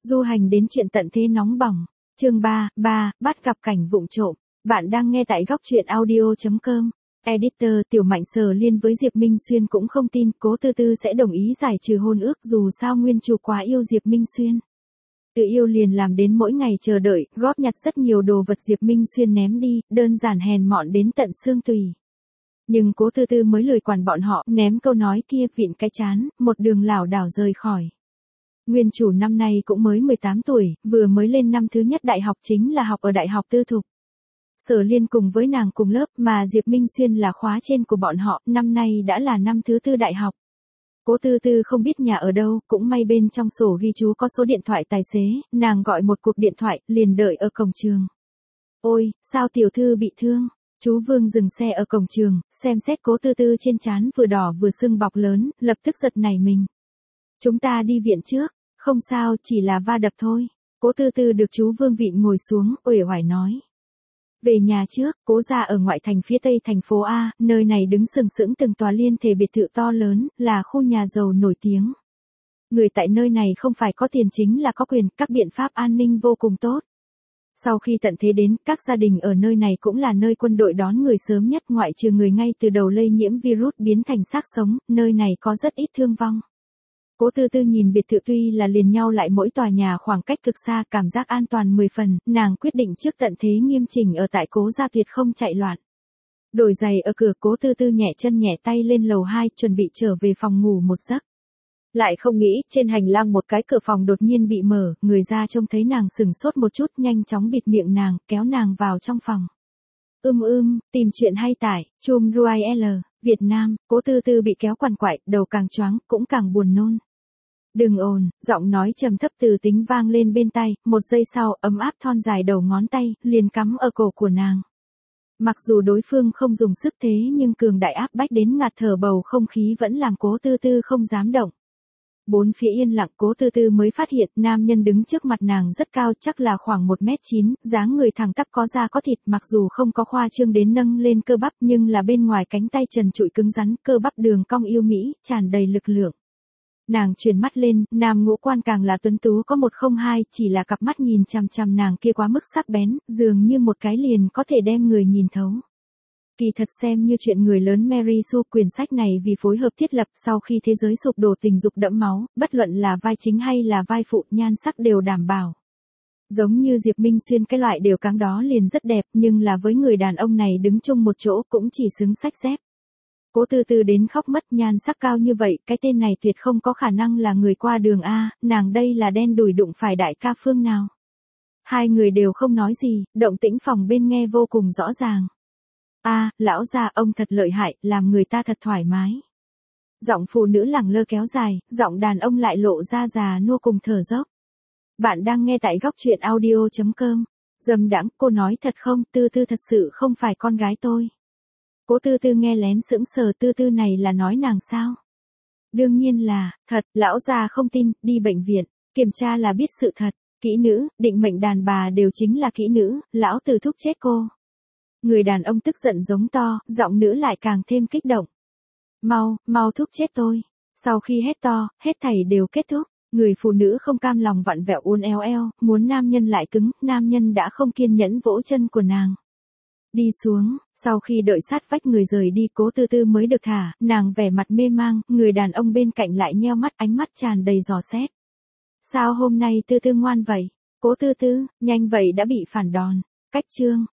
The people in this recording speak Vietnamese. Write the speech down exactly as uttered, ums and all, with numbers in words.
Du hành đến chuyện tận thế nóng bỏng. Chương ba, ba, bắt gặp cảnh vụng trộm. Bạn đang nghe tại góc truyện audio chấm com. Editor Tiểu Mạnh Sở Liên với Diệp Minh Xuyên cũng không tin Cố Tư Tư sẽ đồng ý giải trừ hôn ước dù sao nguyên chủ quá yêu Diệp Minh Xuyên. Tự yêu liền làm đến mỗi ngày chờ đợi, góp nhặt rất nhiều đồ vật Diệp Minh Xuyên ném đi, đơn giản hèn mọn đến tận xương tùy. Nhưng Cố Tư Tư mới lười quản bọn họ, ném câu nói kia vịn cái chán, một đường lảo đảo rời khỏi. Nguyên chủ năm nay cũng mới mười tám tuổi, vừa mới lên năm thứ nhất đại học chính là học ở đại học tư thục. Sở Liên cùng với nàng cùng lớp mà Diệp Minh Xuyên là khóa trên của bọn họ, năm nay đã là năm thứ tư đại học. Cố Tư Tư không biết nhà ở đâu, cũng may bên trong sổ ghi chú có số điện thoại tài xế, nàng gọi một cuộc điện thoại, liền đợi ở cổng trường. Ôi, sao tiểu thư bị thương? Chú Vương dừng xe ở cổng trường, xem xét Cố Tư Tư trên trán vừa đỏ vừa sưng bọc lớn, lập tức giật nảy mình. Chúng ta đi viện trước, không sao, chỉ là va đập thôi. Cố Tư Tư được chú Vương vịn ngồi xuống, uể oải nói. Về nhà trước, Cố gia ở ngoại thành phía tây thành phố A, nơi này đứng sừng sững từng tòa liên thể biệt thự to lớn, là khu nhà giàu nổi tiếng. Người tại nơi này không phải có tiền chính là có quyền, các biện pháp an ninh vô cùng tốt. Sau khi tận thế đến, các gia đình ở nơi này cũng là nơi quân đội đón người sớm nhất ngoại trừ người ngay từ đầu lây nhiễm virus biến thành xác sống, nơi này có rất ít thương vong. Cố Tư Tư nhìn biệt thự tuy là liền nhau lại mỗi tòa nhà khoảng cách cực xa, cảm giác an toàn mười phần, nàng quyết định trước tận thế nghiêm chỉnh ở tại Cố gia tuyệt không chạy loạn. Đổi giày ở cửa, Cố Tư Tư nhẹ chân nhẹ tay lên lầu hai, chuẩn bị trở về phòng ngủ một giấc. Lại không nghĩ, trên hành lang một cái cửa phòng đột nhiên bị mở, người ra trông thấy nàng sừng sốt một chút, nhanh chóng bịt miệng nàng, kéo nàng vào trong phòng. Ưm ưm, tìm chuyện hay tải, chum ruai L, Việt Nam. Cố Tư Tư bị kéo quằn quại, đầu càng choáng, cũng càng buồn nôn. Đừng ồn, giọng nói trầm thấp từ tính vang lên bên tai, một giây sau, ấm áp thon dài đầu ngón tay, liền cắm ở cổ của nàng. Mặc dù đối phương không dùng sức thế nhưng cường đại áp bách đến ngạt thở bầu không khí vẫn làm Cố Tư Tư không dám động. Bốn phía yên lặng, Cố Tư Tư mới phát hiện nam nhân đứng trước mặt nàng rất cao, chắc là khoảng một mét chín, dáng người thẳng tắp có da có thịt, mặc dù không có khoa trương đến nâng lên cơ bắp nhưng là bên ngoài cánh tay trần trụi cứng rắn, cơ bắp đường cong yêu mỹ, tràn đầy lực lượng. Nàng chuyển mắt lên, nam ngũ quan càng là tuấn tú có một không hai, chỉ là cặp mắt nhìn chằm chằm nàng kia quá mức sắc bén, dường như một cái liền có thể đem người nhìn thấu. Kỳ thật xem như chuyện người lớn Mary Sue, quyển sách này vì phối hợp thiết lập sau khi thế giới sụp đổ tình dục đẫm máu, bất luận là vai chính hay là vai phụ, nhan sắc đều đảm bảo. Giống như Diệp Minh Xuyên cái loại đều cáng đó liền rất đẹp, nhưng là với người đàn ông này đứng chung một chỗ cũng chỉ xứng sách dép. Cố Tư Tư đến khóc mất, nhan sắc cao như vậy, cái tên này tuyệt không có khả năng là người qua đường A, nàng đây là đen đủi đụng phải đại ca phương nào. Hai người đều không nói gì, động tĩnh phòng bên nghe vô cùng rõ ràng. A, lão già ông thật lợi hại, làm người ta thật thoải mái. Giọng phụ nữ lẳng lơ kéo dài, giọng đàn ông lại lộ ra già nua cùng thở dốc. Bạn đang nghe tại góc truyện audio chấm com. Dâm đãng, cô nói thật không, Tư Tư thật sự không phải con gái tôi. Cố Tư Tư nghe lén sững sờ, Tư Tư này là nói nàng sao? Đương nhiên là, thật, lão già không tin, đi bệnh viện, kiểm tra là biết sự thật, kỹ nữ, định mệnh đàn bà đều chính là kỹ nữ, lão tử thúc chết cô. Người đàn ông tức giận giống to, giọng nữ lại càng thêm kích động. Mau, mau thúc chết tôi. Sau khi hét to, hết thảy đều kết thúc, người phụ nữ không cam lòng vặn vẹo uốn éo eo, muốn nam nhân lại cứng, nam nhân đã không kiên nhẫn vỗ chân của nàng. Đi xuống, sau khi đợi sát vách người rời đi, Cố Tư Tư mới được thả, nàng vẻ mặt mê mang, người đàn ông bên cạnh lại nheo mắt, ánh mắt tràn đầy dò xét. Sao hôm nay Tư Tư ngoan vậy? Cố Tư Tư, nhanh vậy đã bị phản đòn. Cách chương.